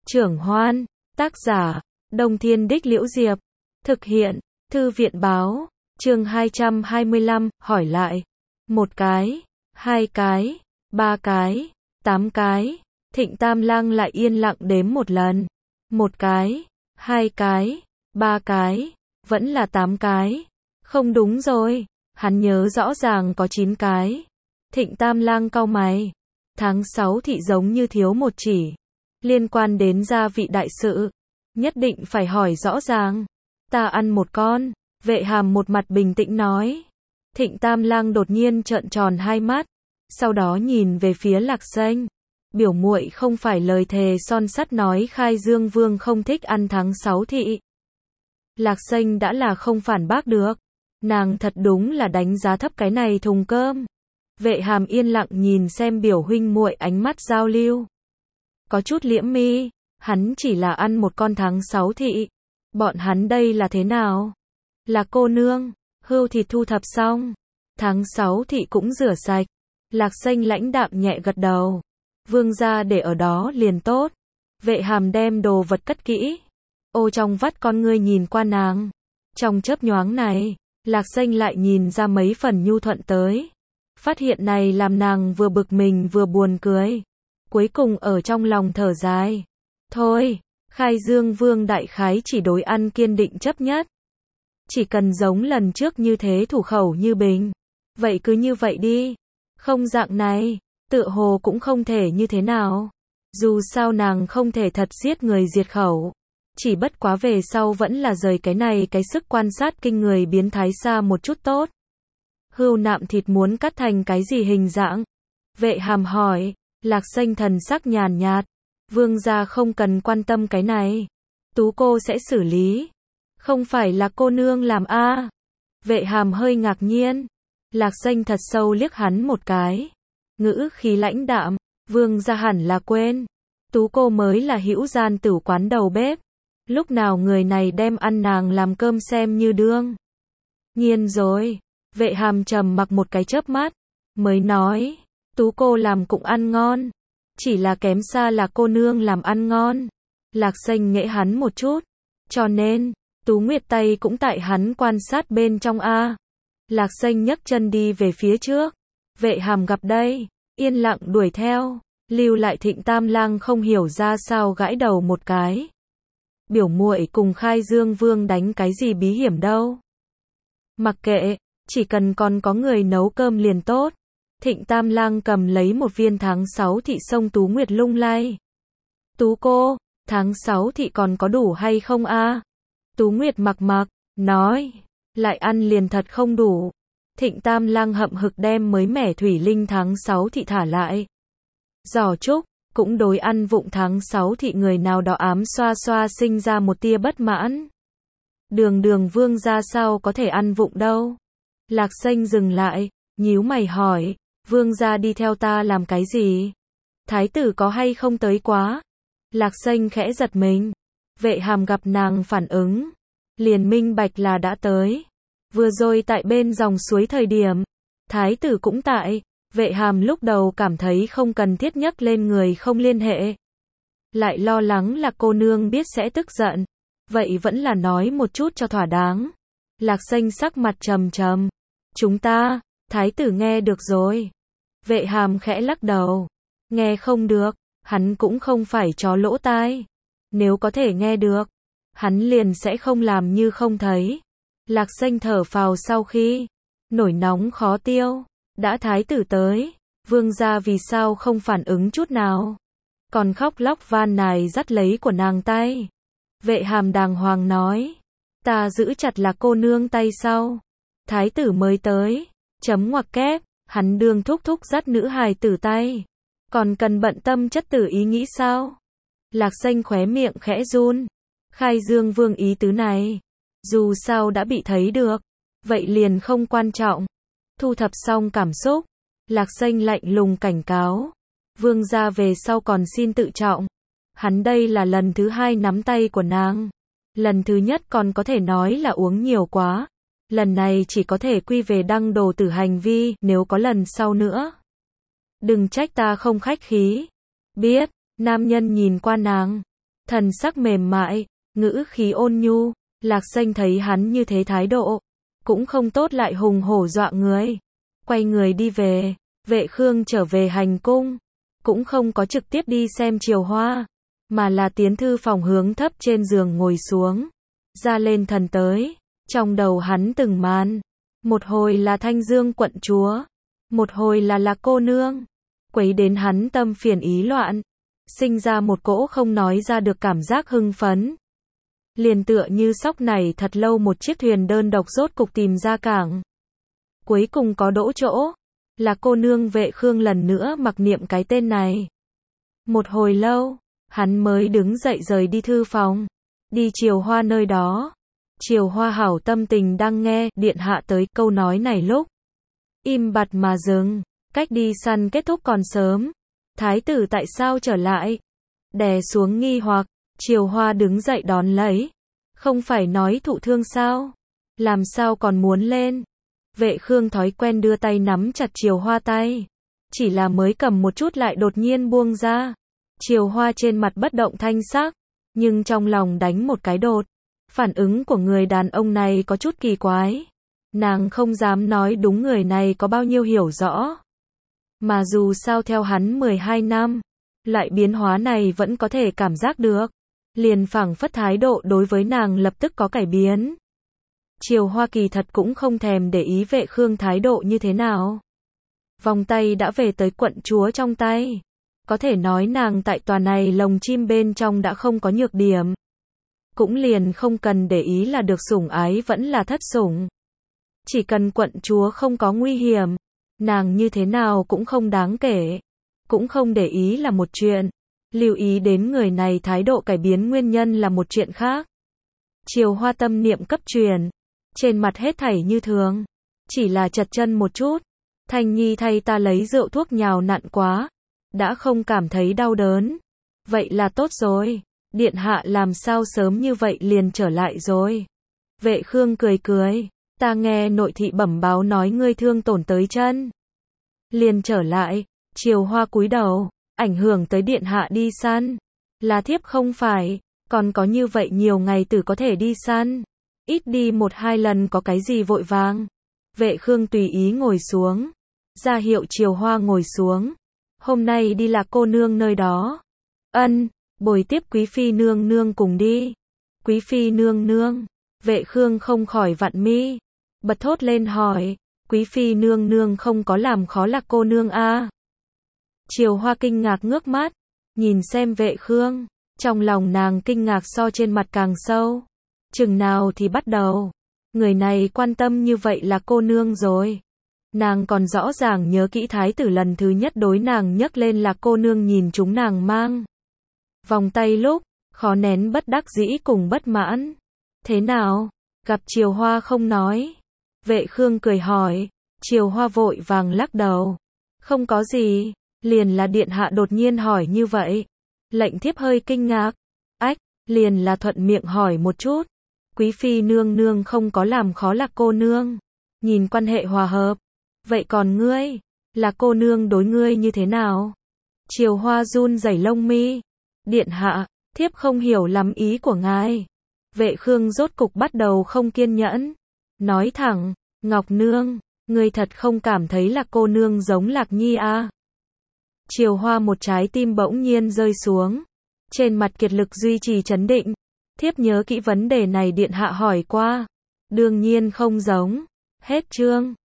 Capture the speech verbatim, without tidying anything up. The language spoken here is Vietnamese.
Trưởng Hoan, tác giả, Đông Thiên Đích Liễu Diệp, thực hiện, Thư viện Báo, chương hai trăm hai mươi lăm, hỏi lại. Một cái, hai cái, ba cái, tám cái, Thịnh Tam Lang lại yên lặng đếm một lần. Một cái, hai cái, ba cái, vẫn là tám cái. Không đúng rồi, hắn nhớ rõ ràng có chín cái. Thịnh Tam Lang cau mày. Tháng sáu thị giống như thiếu một chỉ. Liên quan đến gia vị đại sự. Nhất định phải hỏi rõ ràng. Ta ăn một con. Vệ Hàm một mặt bình tĩnh nói. Thịnh Tam Lang đột nhiên trợn tròn hai mắt. Sau đó nhìn về phía Lạc Xanh. Biểu muội không phải lời thề son sắt nói Khai Dương Vương không thích ăn tháng sáu thị. Lạc Xanh đã là không phản bác được. Nàng thật đúng là đánh giá thấp cái này thùng cơm. Vệ Hàm yên lặng nhìn xem biểu huynh muội ánh mắt giao lưu. Có chút liễm mi, hắn chỉ là ăn một con tháng sáu thị. Bọn hắn đây là thế nào? Là cô nương, hươu thịt thu thập xong. Tháng sáu thị cũng rửa sạch. Lạc Xanh lãnh đạm nhẹ gật đầu. Vương gia để ở đó liền tốt. Vệ Hàm đem đồ vật cất kỹ. Ô trong vắt con ngươi nhìn qua nàng. Trong chớp nhoáng này, Lạc Xanh lại nhìn ra mấy phần nhu thuận tới. Phát hiện này làm nàng vừa bực mình vừa buồn cười. Cuối cùng ở trong lòng thở dài. Thôi, Khai Dương Vương đại khái chỉ đối ăn kiên định chấp nhất. Chỉ cần giống lần trước như thế thủ khẩu như bình. Vậy cứ như vậy đi. Không dạng này, tựa hồ cũng không thể như thế nào. Dù sao nàng không thể thật giết người diệt khẩu. Chỉ bất quá về sau vẫn là rời cái này cái sức quan sát kinh người biến thái xa một chút tốt. Hươu nạm thịt muốn cắt thành cái gì hình dạng? Vệ Hàm hỏi. Lạc Xanh thần sắc nhàn nhạt. Vương gia không cần quan tâm cái này. Tú cô sẽ xử lý. Không phải là cô nương làm a? À. Vệ Hàm hơi ngạc nhiên. Lạc Xanh thật sâu liếc hắn một cái. Ngữ khí lãnh đạm. Vương gia hẳn là quên. Tú cô mới là hữu gian tử quán đầu bếp. Lúc nào người này đem ăn nàng làm cơm xem như đương. Nhiên rồi. Vệ Hàm trầm mặc một cái chớp mắt. Mới nói. Tú cô làm cũng ăn ngon. Chỉ là kém xa là cô nương làm ăn ngon. Lạc Xanh nghễ hắn một chút. Cho nên, Tú Nguyệt tay cũng tại hắn quan sát bên trong a. Lạc Xanh nhấc chân đi về phía trước. Vệ Hàm gặp đây. Yên lặng đuổi theo. Lưu lại Thịnh Tam Lang không hiểu ra sao gãi đầu một cái. Biểu muội cùng Khai Dương Vương đánh cái gì bí hiểm đâu. Mặc kệ, chỉ cần còn có người nấu cơm liền tốt. Thịnh Tam Lang cầm lấy một viên tháng sáu thị sông Tú Nguyệt lung lay. Tú cô, tháng sáu thị còn có đủ hay không a? À? Tú Nguyệt mặc mặc, nói, lại ăn liền thật không đủ. Thịnh Tam Lang hậm hực đem mới mẻ thủy linh tháng sáu thị thả lại. Giỏ trúc, cũng đối ăn vụng tháng sáu thị người nào đó ám xoa xoa sinh ra một tia bất mãn. Đường Đường Vương ra sao có thể ăn vụng đâu. Lạc Xanh dừng lại, nhíu mày hỏi, Vương gia đi theo ta làm cái gì? Thái tử có hay không tới quá? Lạc Xanh khẽ giật mình. Vệ Hàm gặp nàng phản ứng. Liền minh bạch là đã tới. Vừa rồi tại bên dòng suối thời điểm. Thái tử cũng tại. Vệ Hàm lúc đầu cảm thấy không cần thiết nhắc lên người không liên hệ. Lại lo lắng là cô nương biết sẽ tức giận. Vậy vẫn là nói một chút cho thỏa đáng. Lạc Xanh sắc mặt trầm trầm. Chúng ta, thái tử nghe được rồi. Vệ Hàm khẽ lắc đầu. Nghe không được, hắn cũng không phải chó lỗ tai. Nếu có thể nghe được, hắn liền sẽ không làm như không thấy. Lạc Xanh thở phào sau khi nổi nóng khó tiêu. Đã thái tử tới, vương gia vì sao không phản ứng chút nào. Còn khóc lóc van nài dắt lấy của nàng tay. Vệ Hàm đàng hoàng nói. Ta giữ chặt là cô nương tay sau. Thái tử mới tới. Chấm ngoặc kép. Hắn đương thúc thúc dắt nữ hài tử tay. Còn cần bận tâm chất tử ý nghĩ sao? Lạc Xanh khóe miệng khẽ run. Khai Dương Vương ý tứ này. Dù sao đã bị thấy được. Vậy liền không quan trọng. Thu thập xong cảm xúc. Lạc Xanh lạnh lùng cảnh cáo. Vương gia về sau còn xin tự trọng. Hắn đây là lần thứ hai nắm tay của nàng. Lần thứ nhất còn có thể nói là uống nhiều quá. Lần này chỉ có thể quy về đăng đồ tử hành vi, nếu có lần sau nữa. Đừng trách ta không khách khí. Biết, nam nhân nhìn qua nàng. thần sắc mềm mại, ngữ khí ôn nhu. Lạc Xanh thấy hắn như thế thái độ, cũng không tốt lại hùng hổ dọa người. Quay người đi về, Vệ Khương trở về hành cung, cũng không có trực tiếp đi xem Triều Hoa, mà là tiến thư phòng hướng thấp trên giường ngồi xuống, ra lên thần tới. Trong đầu hắn từng màn, một hồi là Thanh Dương quận chúa, một hồi là Lạc cô nương, quấy đến hắn tâm phiền ý loạn, sinh ra một cỗ không nói ra được cảm giác hưng phấn. Liền tựa như sóc này thật lâu một chiếc thuyền đơn độc rốt cục tìm ra cảng. Cuối cùng có đỗ chỗ, Lạc cô nương. Vệ Khương lần nữa mặc niệm cái tên này. Một hồi lâu, hắn mới đứng dậy rời đi thư phòng, đi Triều Hoa nơi đó. Triều Hoa hảo tâm tình đang nghe điện hạ tới câu nói này lúc im bặt mà dừng. Cách đi săn kết thúc còn sớm, thái tử tại sao trở lại? Đè xuống nghi hoặc, Triều Hoa đứng dậy đón lấy. Không phải nói thụ thương sao? Làm sao còn muốn lên? Vệ Khương thói quen đưa tay nắm chặt Triều Hoa tay, chỉ là mới cầm một chút lại đột nhiên buông ra. Triều Hoa trên mặt bất động thanh sắc, nhưng trong lòng đánh một cái đột. Phản ứng của người đàn ông này có chút kỳ quái. Nàng không dám nói đúng người này có bao nhiêu hiểu rõ. Mà dù sao theo hắn mười hai năm, loại biến hóa này vẫn có thể cảm giác được. Liền phảng phất thái độ đối với nàng lập tức có cải biến. Triều Hoa kỳ thật cũng không thèm để ý Vệ Khương thái độ như thế nào. Vòng tay đã về tới quận chúa trong tay. Có thể nói nàng tại tòa này lồng chim bên trong đã không có nhược điểm. Cũng liền không cần để ý là được sủng ái vẫn là thất sủng. Chỉ cần quận chúa không có nguy hiểm, nàng như thế nào cũng không đáng kể. Cũng không để ý là một chuyện. Lưu ý đến người này thái độ cải biến nguyên nhân là một chuyện khác. Triều Hoa tâm niệm cấp truyền, trên mặt hết thảy như thường, chỉ là chật chân một chút. Thanh Nhi thay ta lấy rượu thuốc nhào nặn quá, đã không cảm thấy đau đớn. Vậy là tốt rồi, điện hạ làm sao sớm như vậy liền trở lại rồi. Vệ Khương cười cười, ta nghe nội thị bẩm báo nói ngươi thương tổn tới chân, liền trở lại. Triều Hoa cúi đầu, ảnh hưởng tới điện hạ đi săn. Là thiếp không phải, còn có như vậy nhiều ngày tử có thể đi săn. Ít đi một hai lần có cái gì vội vàng. Vệ Khương tùy ý ngồi xuống, ra hiệu Triều Hoa ngồi xuống. Hôm nay đi Lạc cô nương nơi đó. Ân, bồi tiếp quý phi nương nương cùng đi. Quý phi nương nương. Vệ Khương không khỏi vặn mi, bật thốt lên hỏi, quý phi nương nương không có làm khó Lạc cô nương a? À? Triều Hoa kinh ngạc ngước mắt, nhìn xem Vệ Khương, trong lòng nàng kinh ngạc so trên mặt càng sâu. Chừng nào thì bắt đầu, người này quan tâm như vậy là cô nương rồi. Nàng còn rõ ràng nhớ kỹ thái tử lần thứ nhất đối nàng nhấc lên là cô nương nhìn chúng nàng mang vòng tay lúc, khó nén bất đắc dĩ cùng bất mãn. Thế nào? Gặp Triều Hoa không nói. Vệ Khương cười hỏi. Triều Hoa vội vàng lắc đầu. Không có gì, liền là điện hạ đột nhiên hỏi như vậy. Lệnh thiếp hơi kinh ngạc. Ách, liền là thuận miệng hỏi một chút. Quý phi nương nương không có làm khó Lạc cô nương, nhìn quan hệ hòa hợp. Vậy còn ngươi, Lạc cô nương đối ngươi như thế nào? Triều Hoa run rẩy lông mi. Điện hạ, thiếp không hiểu lắm ý của ngài. Vệ Khương rốt cục bắt đầu không kiên nhẫn. Nói thẳng, Ngọc nương, ngươi thật không cảm thấy Lạc cô nương giống Lạc Nhi à? Triều Hoa một trái tim bỗng nhiên rơi xuống. Trên mặt kiệt lực duy trì trấn định. Thiếp nhớ kỹ vấn đề này điện hạ hỏi qua. Đương nhiên không giống. Hết chương.